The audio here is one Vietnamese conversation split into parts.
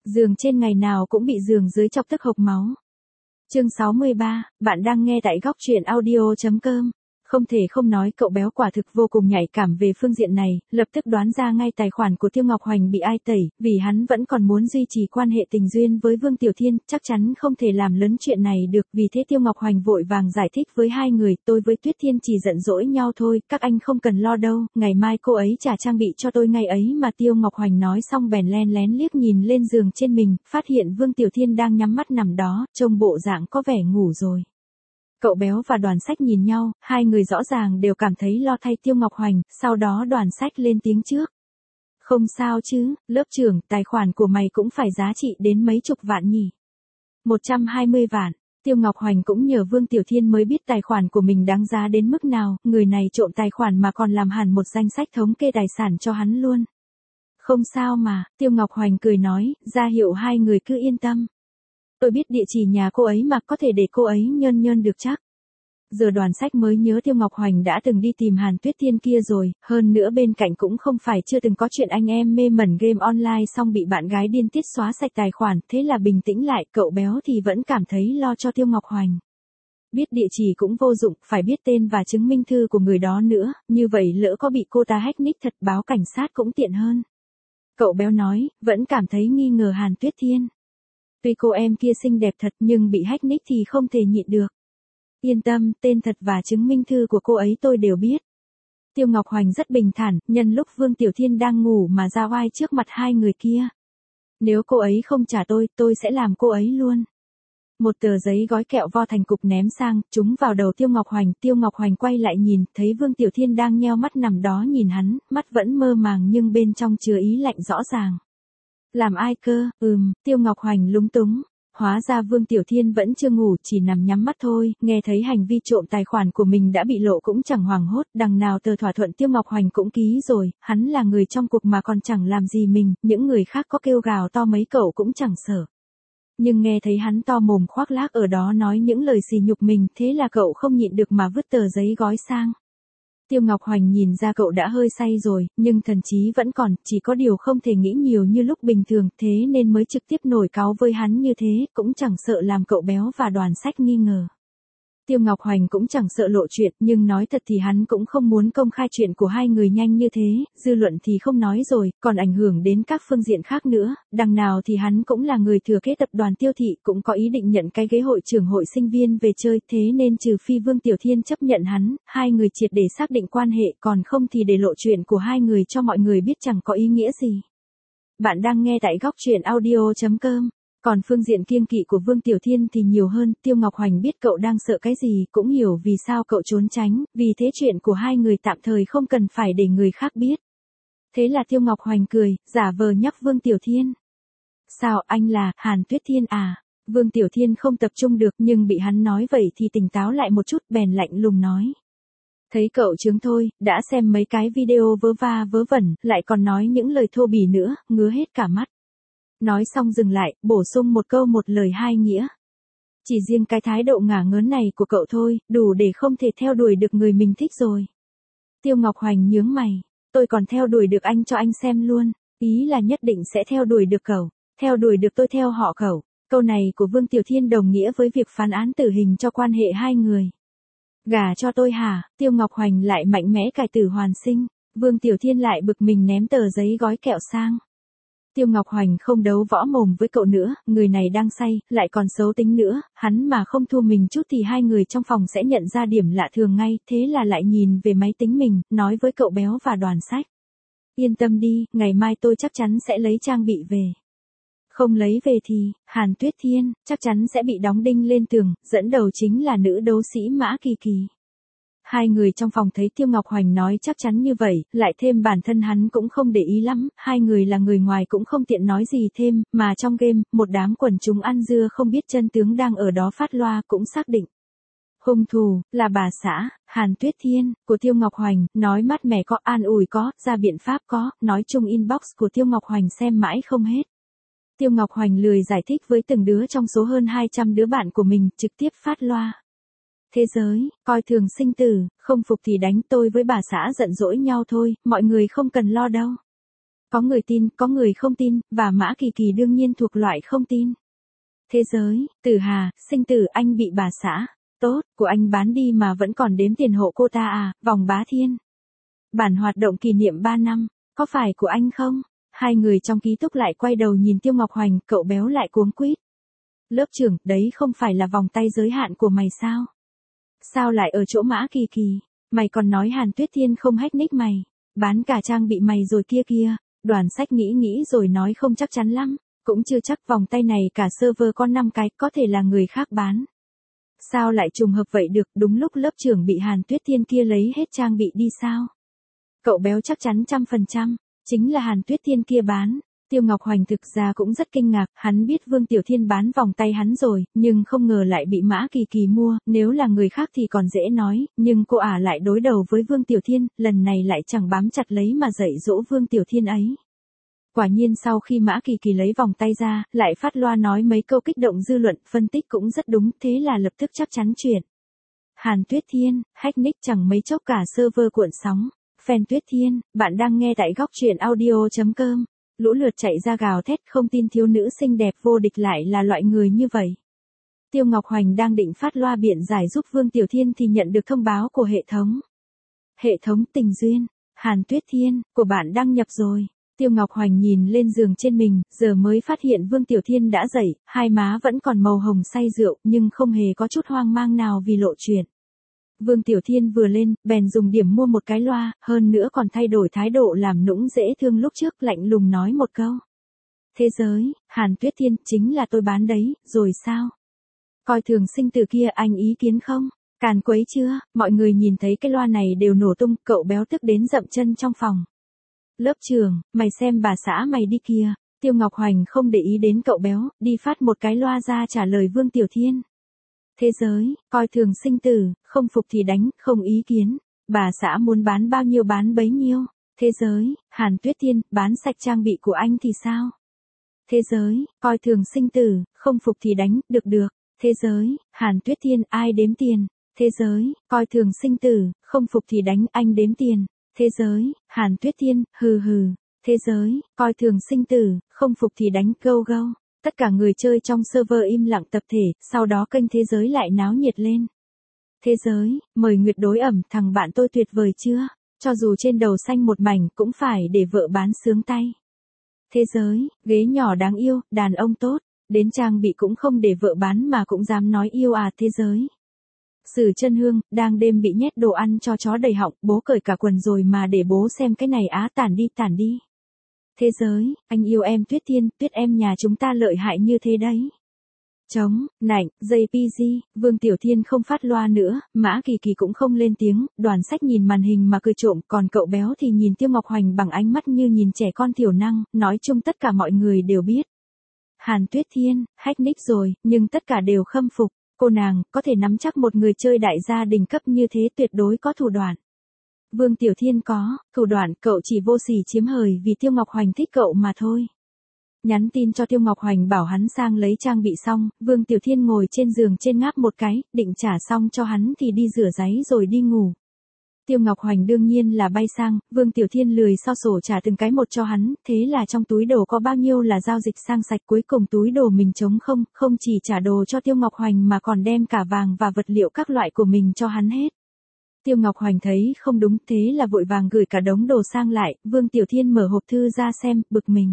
Giường trên ngày nào cũng bị giường dưới chọc tức hộc máu. Chương 63, bạn đang nghe tại góc truyện audio.com. Không thể không nói cậu béo quả thực vô cùng nhạy cảm về phương diện này, lập tức đoán ra ngay tài khoản của Tiêu Ngọc Hoành bị ai tẩy, vì hắn vẫn còn muốn duy trì quan hệ tình duyên với Vương Tiểu Thiên, chắc chắn không thể làm lớn chuyện này được, vì thế Tiêu Ngọc Hoành vội vàng giải thích với hai người, tôi với Tuyết Thiên chỉ giận dỗi nhau thôi, các anh không cần lo đâu, ngày mai cô ấy trả trang bị cho tôi ngay ấy mà. Tiêu Ngọc Hoành nói xong bèn len lén liếc nhìn lên giường trên mình, phát hiện Vương Tiểu Thiên đang nhắm mắt nằm đó, trông bộ dạng có vẻ ngủ rồi. Cậu béo và Đoàn Sách nhìn nhau, hai người rõ ràng đều cảm thấy lo thay Tiêu Ngọc Hoành, sau đó Đoàn Sách lên tiếng trước. Không sao chứ, lớp trưởng, tài khoản của mày cũng phải giá trị đến mấy chục vạn nhỉ. 120 vạn, Tiêu Ngọc Hoành cũng nhờ Vương Tiểu Thiên mới biết tài khoản của mình đáng giá đến mức nào, người này trộm tài khoản mà còn làm hẳn một danh sách thống kê tài sản cho hắn luôn. Không sao mà, Tiêu Ngọc Hoành cười nói, ra hiệu hai người cứ yên tâm. Tôi biết địa chỉ nhà cô ấy mà có thể để cô ấy nhơn được chắc. Giờ Đoàn Sách mới nhớ Tiêu Ngọc Hoành đã từng đi tìm Hàn Tuyết Thiên kia rồi, hơn nữa bên cạnh cũng không phải chưa từng có chuyện anh em mê mẩn game online xong bị bạn gái điên tiết xóa sạch tài khoản, thế là bình tĩnh lại, cậu béo thì vẫn cảm thấy lo cho Tiêu Ngọc Hoành. Biết địa chỉ cũng vô dụng, phải biết tên và chứng minh thư của người đó nữa, như vậy lỡ có bị cô ta hack nick thật báo cảnh sát cũng tiện hơn. Cậu béo nói, vẫn cảm thấy nghi ngờ Hàn Tuyết Thiên. Tuy cô em kia xinh đẹp thật nhưng bị hack nick thì không thể nhịn được. Yên tâm, tên thật và chứng minh thư của cô ấy tôi đều biết. Tiêu Ngọc Hoành rất bình thản, nhân lúc Vương Tiểu Thiên đang ngủ mà ra oai trước mặt hai người kia. Nếu cô ấy không trả tôi sẽ làm cô ấy luôn. Một tờ giấy gói kẹo vo thành cục ném sang, trúng vào đầu Tiêu Ngọc Hoành. Tiêu Ngọc Hoành quay lại nhìn, thấy Vương Tiểu Thiên đang nheo mắt nằm đó nhìn hắn, mắt vẫn mơ màng nhưng bên trong chứa ý lạnh rõ ràng. Làm ai cơ, Tiêu Ngọc Hoành lúng túng. Hóa ra Vương Tiểu Thiên vẫn chưa ngủ, chỉ nằm nhắm mắt thôi, nghe thấy hành vi trộm tài khoản của mình đã bị lộ cũng chẳng hoảng hốt, đằng nào tờ thỏa thuận Tiêu Ngọc Hoành cũng ký rồi, hắn là người trong cuộc mà còn chẳng làm gì mình, những người khác có kêu gào to mấy cậu cũng chẳng sợ. Nhưng nghe thấy hắn to mồm khoác lác ở đó nói những lời sỉ nhục mình, thế là cậu không nhịn được mà vứt tờ giấy gói sang. Tiêu Ngọc Hoành nhìn ra cậu đã hơi say rồi, nhưng thần trí vẫn còn, chỉ có điều không thể nghĩ nhiều như lúc bình thường, thế nên mới trực tiếp nổi cáu với hắn như thế, cũng chẳng sợ làm cậu béo và Đoàn Sách nghi ngờ. Tiêu Ngọc Hoành cũng chẳng sợ lộ chuyện, nhưng nói thật thì hắn cũng không muốn công khai chuyện của hai người nhanh như thế, dư luận thì không nói rồi, còn ảnh hưởng đến các phương diện khác nữa, đằng nào thì hắn cũng là người thừa kế tập đoàn Tiêu Thị, cũng có ý định nhận cái ghế hội trưởng hội sinh viên về chơi, thế nên trừ phi Vương Tiểu Thiên chấp nhận hắn, hai người triệt để xác định quan hệ, còn không thì để lộ chuyện của hai người cho mọi người biết chẳng có ý nghĩa gì. Bạn đang nghe tại góc truyện audio.com. Còn phương diện kiêng kỵ của Vương Tiểu Thiên thì nhiều hơn, Tiêu Ngọc Hoành biết cậu đang sợ cái gì, cũng hiểu vì sao cậu trốn tránh, vì thế chuyện của hai người tạm thời không cần phải để người khác biết. Thế là Tiêu Ngọc Hoành cười, giả vờ nhắc Vương Tiểu Thiên. Sao, anh là Hàn Tuyết Thiên à? Vương Tiểu Thiên không tập trung được nhưng bị hắn nói vậy thì tỉnh táo lại một chút, bèn lạnh lùng nói. Thấy cậu chứng thôi, đã xem mấy cái video vớ va vớ vẩn, lại còn nói những lời thô bỉ nữa, ngứa hết cả mắt. Nói xong dừng lại, bổ sung một câu một lời hai nghĩa. Chỉ riêng cái thái độ ngả ngớn này của cậu thôi, đủ để không thể theo đuổi được người mình thích rồi. Tiêu Ngọc Hoành nhướng mày, tôi còn theo đuổi được anh cho anh xem luôn, ý là nhất định sẽ theo đuổi được cậu, theo đuổi được tôi theo họ cậu. Câu này của Vương Tiểu Thiên đồng nghĩa với việc phán án tử hình cho quan hệ hai người. Gả cho tôi hả? Tiêu Ngọc Hoành lại mạnh mẽ cải tử hoàn sinh, Vương Tiểu Thiên lại bực mình ném tờ giấy gói kẹo sang. Tiêu Ngọc Hoành không đấu võ mồm với cậu nữa, người này đang say, lại còn xấu tính nữa, hắn mà không thua mình chút thì hai người trong phòng sẽ nhận ra điểm lạ thường ngay, thế là lại nhìn về máy tính mình, nói với cậu béo và Đoàn Sách. Yên tâm đi, ngày mai tôi chắc chắn sẽ lấy trang bị về. Không lấy về thì, Hàn Tuyết Thiên, chắc chắn sẽ bị đóng đinh lên tường, dẫn đầu chính là nữ đấu sĩ Mã Kỳ Kỳ. Hai người trong phòng thấy Tiêu Ngọc Hoành nói chắc chắn như vậy, lại thêm bản thân hắn cũng không để ý lắm, hai người là người ngoài cũng không tiện nói gì thêm, mà trong game, một đám quần chúng ăn dưa không biết chân tướng đang ở đó phát loa cũng xác định. Hung thủ, là bà xã, Hàn Tuyết Thiên, của Tiêu Ngọc Hoành, nói mát mẻ có, an ủi có, ra biện pháp có, nói chung inbox của Tiêu Ngọc Hoành xem mãi không hết. Tiêu Ngọc Hoành lười giải thích với từng đứa trong số hơn 200 đứa bạn của mình, trực tiếp phát loa. Thế giới, coi thường sinh tử, không phục thì đánh, tôi với bà xã giận dỗi nhau thôi, mọi người không cần lo đâu. Có người tin, có người không tin, và Mã Kỳ Kỳ đương nhiên thuộc loại không tin. Thế giới, Tử Hà, sinh tử anh bị bà xã. Tốt, của anh bán đi mà vẫn còn đếm tiền hộ cô ta à, vòng bá thiên. Bản hoạt động kỷ niệm 3 năm, có phải của anh không? Hai người trong ký túc lại quay đầu nhìn Tiêu Ngọc Hoành, cậu béo lại cuống quýt. Lớp trưởng, đấy không phải là vòng tay giới hạn của mày sao? Sao lại ở chỗ Mã Kỳ Kỳ? Mày còn nói Hàn Tuyết Thiên không hack nick mày, bán cả trang bị mày rồi kia kia. Đoàn Sách nghĩ rồi nói không chắc chắn lắm, cũng chưa chắc, vòng tay này cả server có 5 cái, có thể là người khác bán. Sao lại trùng hợp vậy được, đúng lúc lớp trưởng bị Hàn Tuyết Thiên kia lấy hết trang bị đi sao? Cậu béo chắc chắn 100%, chính là Hàn Tuyết Thiên kia bán. Tiêu Ngọc Hoành thực ra cũng rất kinh ngạc, hắn biết Vương Tiểu Thiên bán vòng tay hắn rồi, nhưng không ngờ lại bị Mã Kỳ Kỳ mua, nếu là người khác thì còn dễ nói, nhưng cô ả lại đối đầu với Vương Tiểu Thiên, lần này lại chẳng bám chặt lấy mà dạy dỗ Vương Tiểu Thiên ấy. Quả nhiên sau khi Mã Kỳ Kỳ lấy vòng tay ra, lại phát loa nói mấy câu kích động dư luận, phân tích cũng rất đúng, thế là lập tức chắc chắn chuyện. Hàn Tuyết Thiên, hack nick chẳng mấy chốc cả server cuộn sóng. Fan Tuyết Thiên, bạn đang nghe tại góc truyện audio.com. Lũ lượt chạy ra gào thét, không tin thiếu nữ xinh đẹp vô địch lại là loại người như vậy. Tiêu Ngọc Hoành đang định phát loa biện giải giúp Vương Tiểu Thiên thì nhận được thông báo của hệ thống. Hệ thống tình duyên, Hàn Tuyết Thiên, của bạn đăng nhập rồi. Tiêu Ngọc Hoành nhìn lên giường trên mình, giờ mới phát hiện Vương Tiểu Thiên đã dậy, hai má vẫn còn màu hồng say rượu, nhưng không hề có chút hoang mang nào vì lộ chuyện. Vương Tiểu Thiên vừa lên, bèn dùng điểm mua một cái loa, hơn nữa còn thay đổi thái độ làm nũng dễ thương lúc trước, lạnh lùng nói một câu. Thế giới, Hàn Tuyết Thiên, chính là tôi bán đấy, rồi sao? Coi thường sinh tử kia, anh ý kiến không? Càn quấy chưa? Mọi người nhìn thấy cái loa này đều nổ tung, cậu béo tức đến dậm chân trong phòng. Lớp trưởng, mày xem bà xã mày đi kìa. Tiêu Ngọc Hoành không để ý đến cậu béo, đi phát một cái loa ra trả lời Vương Tiểu Thiên. Thế giới, coi thường sinh tử, không phục thì đánh, không ý kiến. Bà xã muốn bán bao nhiêu bán bấy nhiêu. Thế giới, Hàn Tuyết Thiên, bán sạch trang bị của anh thì sao? Thế giới, coi thường sinh tử, không phục thì đánh, được. Thế giới, Hàn Tuyết Thiên, ai đếm tiền? Thế giới, coi thường sinh tử, không phục thì đánh, anh đếm tiền. Thế giới, Hàn Tuyết Thiên, hừ. Thế giới, coi thường sinh tử, không phục thì đánh, go. Tất cả người chơi trong server im lặng tập thể, sau đó kênh Thế giới lại náo nhiệt lên. Thế giới, mời Nguyệt đối ẩm, thằng bạn tôi tuyệt vời chưa? Cho dù trên đầu xanh một mảnh cũng phải để vợ bán sướng tay. Thế giới, ghế nhỏ đáng yêu, đàn ông tốt, đến trang bị cũng không để vợ bán mà cũng dám nói yêu à. Thế giới. Sử Chân Hương, đang đêm bị nhét đồ ăn cho chó đầy họng, bố cởi cả quần rồi mà để bố xem cái này á, tản đi. Thế giới, anh yêu em Tuyết Thiên, Tuyết em nhà chúng ta lợi hại như thế đấy. Chống, nạnh, JPG, Vương Tiểu Thiên không phát loa nữa, Mã Kỳ Kỳ cũng không lên tiếng, Đoàn Sách nhìn màn hình mà cười trộm, còn cậu béo thì nhìn Tiêu Ngọc Hoành bằng ánh mắt như nhìn trẻ con thiểu năng, nói chung tất cả mọi người đều biết. Hàn Tuyết Thiên, hack nick rồi, nhưng tất cả đều khâm phục, cô nàng, có thể nắm chắc một người chơi đại gia đỉnh cấp như thế tuyệt đối có thủ đoạn. Vương Tiểu Thiên có, thủ đoạn, cậu chỉ vô sỉ chiếm hời vì Tiêu Ngọc Hoành thích cậu mà thôi. Nhắn tin cho Tiêu Ngọc Hoành bảo hắn sang lấy trang bị xong, Vương Tiểu Thiên ngồi trên giường trên ngáp một cái, định trả xong cho hắn thì đi rửa ráy rồi đi ngủ. Tiêu Ngọc Hoành đương nhiên là bay sang, Vương Tiểu Thiên lười so sổ trả từng cái một cho hắn, thế là trong túi đồ có bao nhiêu là giao dịch sang sạch, cuối cùng túi đồ mình trống không chỉ trả đồ cho Tiêu Ngọc Hoành mà còn đem cả vàng và vật liệu các loại của mình cho hắn hết. Tiêu Ngọc Hoành thấy không đúng, thế là vội vàng gửi cả đống đồ sang lại, Vương Tiểu Thiên mở hộp thư ra xem, bực mình.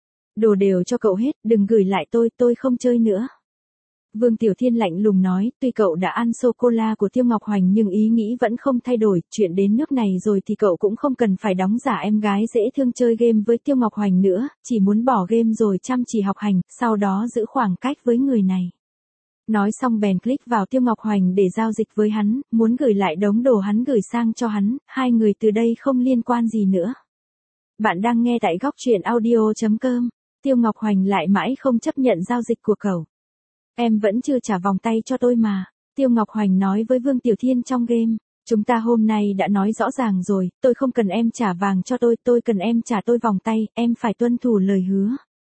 Đồ đều cho cậu hết, đừng gửi lại tôi không chơi nữa. Vương Tiểu Thiên lạnh lùng nói, tuy cậu đã ăn sô-cô-la của Tiêu Ngọc Hoành nhưng ý nghĩ vẫn không thay đổi, chuyện đến nước này rồi thì cậu cũng không cần phải đóng giả em gái dễ thương chơi game với Tiêu Ngọc Hoành nữa, chỉ muốn bỏ game rồi chăm chỉ học hành, sau đó giữ khoảng cách với người này. Nói xong bèn click vào Tiêu Ngọc Hoành để giao dịch với hắn, muốn gửi lại đống đồ hắn gửi sang cho hắn, hai người từ đây không liên quan gì nữa. Bạn đang nghe tại góc truyện audio.com, Tiêu Ngọc Hoành lại mãi không chấp nhận giao dịch của cậu. Em vẫn chưa trả vòng tay cho tôi mà, Tiêu Ngọc Hoành nói với Vương Tiểu Thiên trong game. Chúng ta hôm nay đã nói rõ ràng rồi, tôi không cần em trả vàng cho tôi cần em trả tôi vòng tay, em phải tuân thủ lời hứa.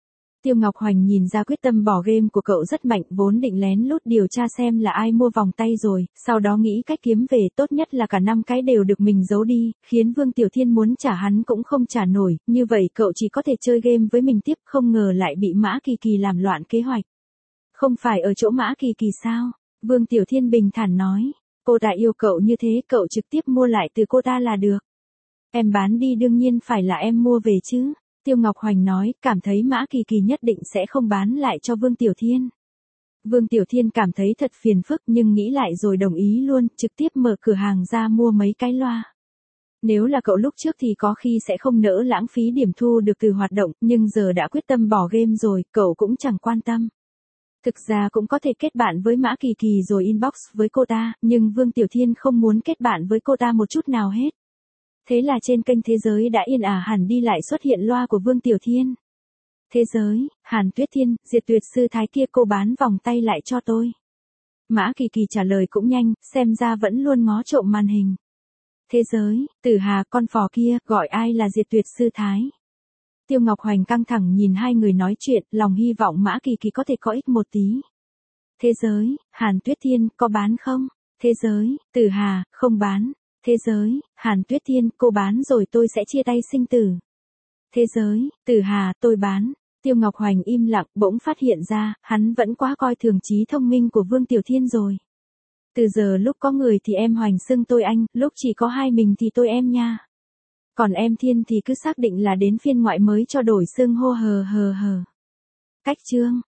Tiêu Ngọc Hoành nhìn ra quyết tâm bỏ game của cậu rất mạnh, vốn định lén lút điều tra xem là ai mua vòng tay rồi, sau đó nghĩ cách kiếm về, tốt nhất là cả 5 cái đều được mình giấu đi, khiến Vương Tiểu Thiên muốn trả hắn cũng không trả nổi, như vậy cậu chỉ có thể chơi game với mình tiếp, không ngờ lại bị Mã Kỳ Kỳ làm loạn kế hoạch. Không phải ở chỗ Mã Kỳ Kỳ sao? Vương Tiểu Thiên bình thản nói, cô ta yêu cậu như thế, cậu trực tiếp mua lại từ cô ta là được. Em bán đi đương nhiên phải là em mua về chứ. Tiêu Ngọc Hoành nói, cảm thấy Mã Kỳ Kỳ nhất định sẽ không bán lại cho Vương Tiểu Thiên. Vương Tiểu Thiên cảm thấy thật phiền phức nhưng nghĩ lại rồi đồng ý luôn, trực tiếp mở cửa hàng ra mua mấy cái loa. Nếu là cậu lúc trước thì có khi sẽ không nỡ lãng phí điểm thu được từ hoạt động, nhưng giờ đã quyết tâm bỏ game rồi, cậu cũng chẳng quan tâm. Thực ra cũng có thể kết bạn với Mã Kỳ Kỳ rồi inbox với cô ta, nhưng Vương Tiểu Thiên không muốn kết bạn với cô ta một chút nào hết. Thế là trên kênh Thế Giới đã yên ả hẳn đi lại xuất hiện loa của Vương Tiểu Thiên. Thế Giới, Hàn Tuyết Thiên, Diệt Tuyệt Sư Thái kia cô bán vòng tay lại cho tôi. Mã Kỳ Kỳ trả lời cũng nhanh, xem ra vẫn luôn ngó trộm màn hình. Thế Giới, Tử Hà, con phò kia, gọi ai là Diệt Tuyệt Sư Thái. Tiêu Ngọc Hoành căng thẳng nhìn hai người nói chuyện, lòng hy vọng Mã Kỳ Kỳ có thể có ích một tí. Thế Giới, Hàn Tuyết Thiên, có bán không? Thế Giới, Tử Hà, không bán. Thế Giới, Hàn Tuyết Thiên, cô bán rồi tôi sẽ chia tay sinh tử. Thế Giới, Tử Hà, tôi bán. Tiêu Ngọc Hoành im lặng, bỗng phát hiện ra, hắn vẫn quá coi thường trí thông minh của Vương Tiểu Thiên rồi. Từ giờ lúc có người thì em Hoành xưng tôi anh, lúc chỉ có hai mình thì tôi em nha. Còn em Thiên thì cứ xác định là đến phiên ngoại mới cho đổi xưng hô hờ. Cách chương.